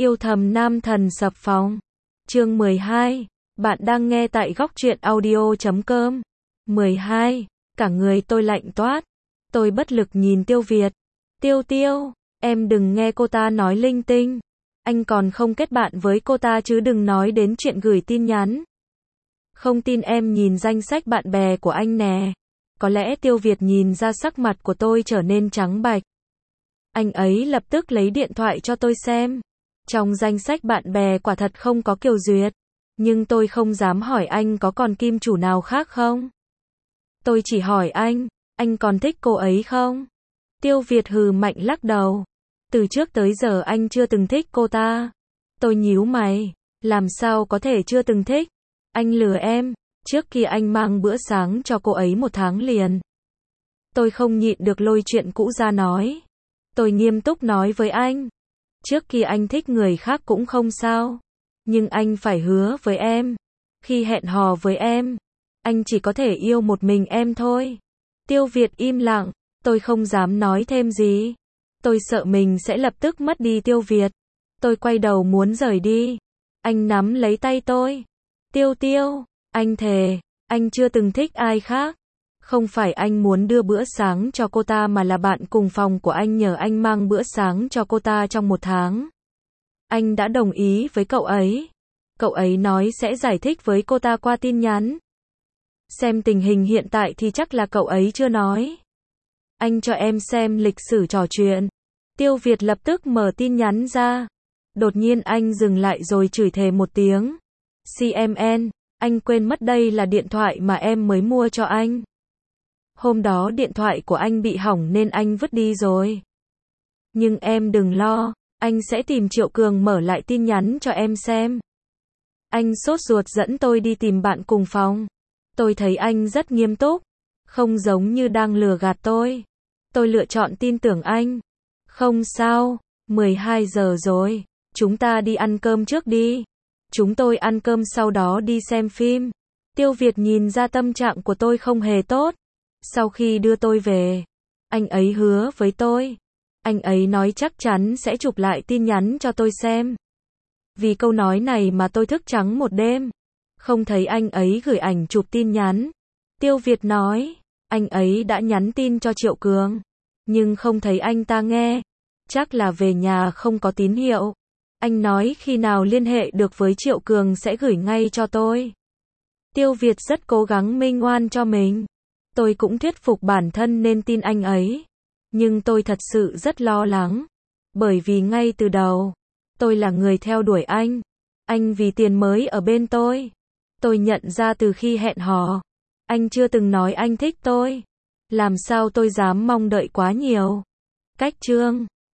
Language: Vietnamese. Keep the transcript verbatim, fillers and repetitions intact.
Yêu thầm nam thần sập phòng. Chương mười hai. Bạn đang nghe tại góc truyện audio chấm com. mười hai. Cả người tôi lạnh toát. Tôi bất lực nhìn Tiêu Việt. Tiêu Tiêu, em đừng nghe cô ta nói linh tinh. Anh còn không kết bạn với cô ta chứ đừng nói đến chuyện gửi tin nhắn. Không tin em nhìn danh sách bạn bè của anh nè. Có lẽ Tiêu Việt nhìn ra sắc mặt của tôi trở nên trắng bạch. Anh ấy lập tức lấy điện thoại cho tôi xem. Trong danh sách bạn bè quả thật không có Kiều Duyệt. Nhưng tôi không dám hỏi anh có còn kim chủ nào khác không. Tôi chỉ hỏi anh, anh còn thích cô ấy không? Tiêu Việt hừ mạnh lắc đầu. Từ trước tới giờ anh chưa từng thích cô ta. Tôi nhíu mày, làm sao có thể chưa từng thích? Anh lừa em, trước khi anh mang bữa sáng cho cô ấy một tháng liền. Tôi không nhịn được lôi chuyện cũ ra nói. Tôi nghiêm túc nói với anh. Trước khi anh thích người khác cũng không sao. Nhưng anh phải hứa với em. Khi hẹn hò với em, anh chỉ có thể yêu một mình em thôi. Tiêu Việt im lặng, tôi không dám nói thêm gì. Tôi sợ mình sẽ lập tức mất đi Tiêu Việt. Tôi quay đầu muốn rời đi. Anh nắm lấy tay tôi. Tiêu Tiêu, anh thề, anh chưa từng thích ai khác. Không phải anh muốn đưa bữa sáng cho cô ta mà là bạn cùng phòng của anh nhờ anh mang bữa sáng cho cô ta trong một tháng. Anh đã đồng ý với cậu ấy. Cậu ấy nói sẽ giải thích với cô ta qua tin nhắn. Xem tình hình hiện tại thì chắc là cậu ấy chưa nói. Anh cho em xem lịch sử trò chuyện. Tiêu Việt lập tức mở tin nhắn ra. Đột nhiên anh dừng lại rồi chửi thề một tiếng. xê em en, anh quên mất đây là điện thoại mà em mới mua cho anh. Hôm đó điện thoại của anh bị hỏng nên anh vứt đi rồi. Nhưng em đừng lo, anh sẽ tìm Triệu Cường mở lại tin nhắn cho em xem. Anh sốt ruột dẫn tôi đi tìm bạn cùng phòng. Tôi thấy anh rất nghiêm túc, không giống như đang lừa gạt tôi. Tôi lựa chọn tin tưởng anh. Không sao, mười hai giờ rồi, chúng ta đi ăn cơm trước đi. Chúng tôi ăn cơm sau đó đi xem phim. Tiêu Việt nhìn ra tâm trạng của tôi không hề tốt. Sau khi đưa tôi về, anh ấy hứa với tôi. Anh ấy nói chắc chắn sẽ chụp lại tin nhắn cho tôi xem. Vì câu nói này mà tôi thức trắng một đêm. Không thấy anh ấy gửi ảnh chụp tin nhắn. Tiêu Việt nói, anh ấy đã nhắn tin cho Triệu Cường. Nhưng không thấy anh ta nghe. Chắc là về nhà không có tín hiệu. Anh nói khi nào liên hệ được với Triệu Cường sẽ gửi ngay cho tôi. Tiêu Việt rất cố gắng minh oan cho mình. Tôi cũng thuyết phục bản thân nên tin anh ấy. Nhưng tôi thật sự rất lo lắng. Bởi vì ngay từ đầu, tôi là người theo đuổi anh. Anh vì tiền mới ở bên tôi. Tôi nhận ra từ khi hẹn hò, anh chưa từng nói anh thích tôi. Làm sao tôi dám mong đợi quá nhiều. Cách chương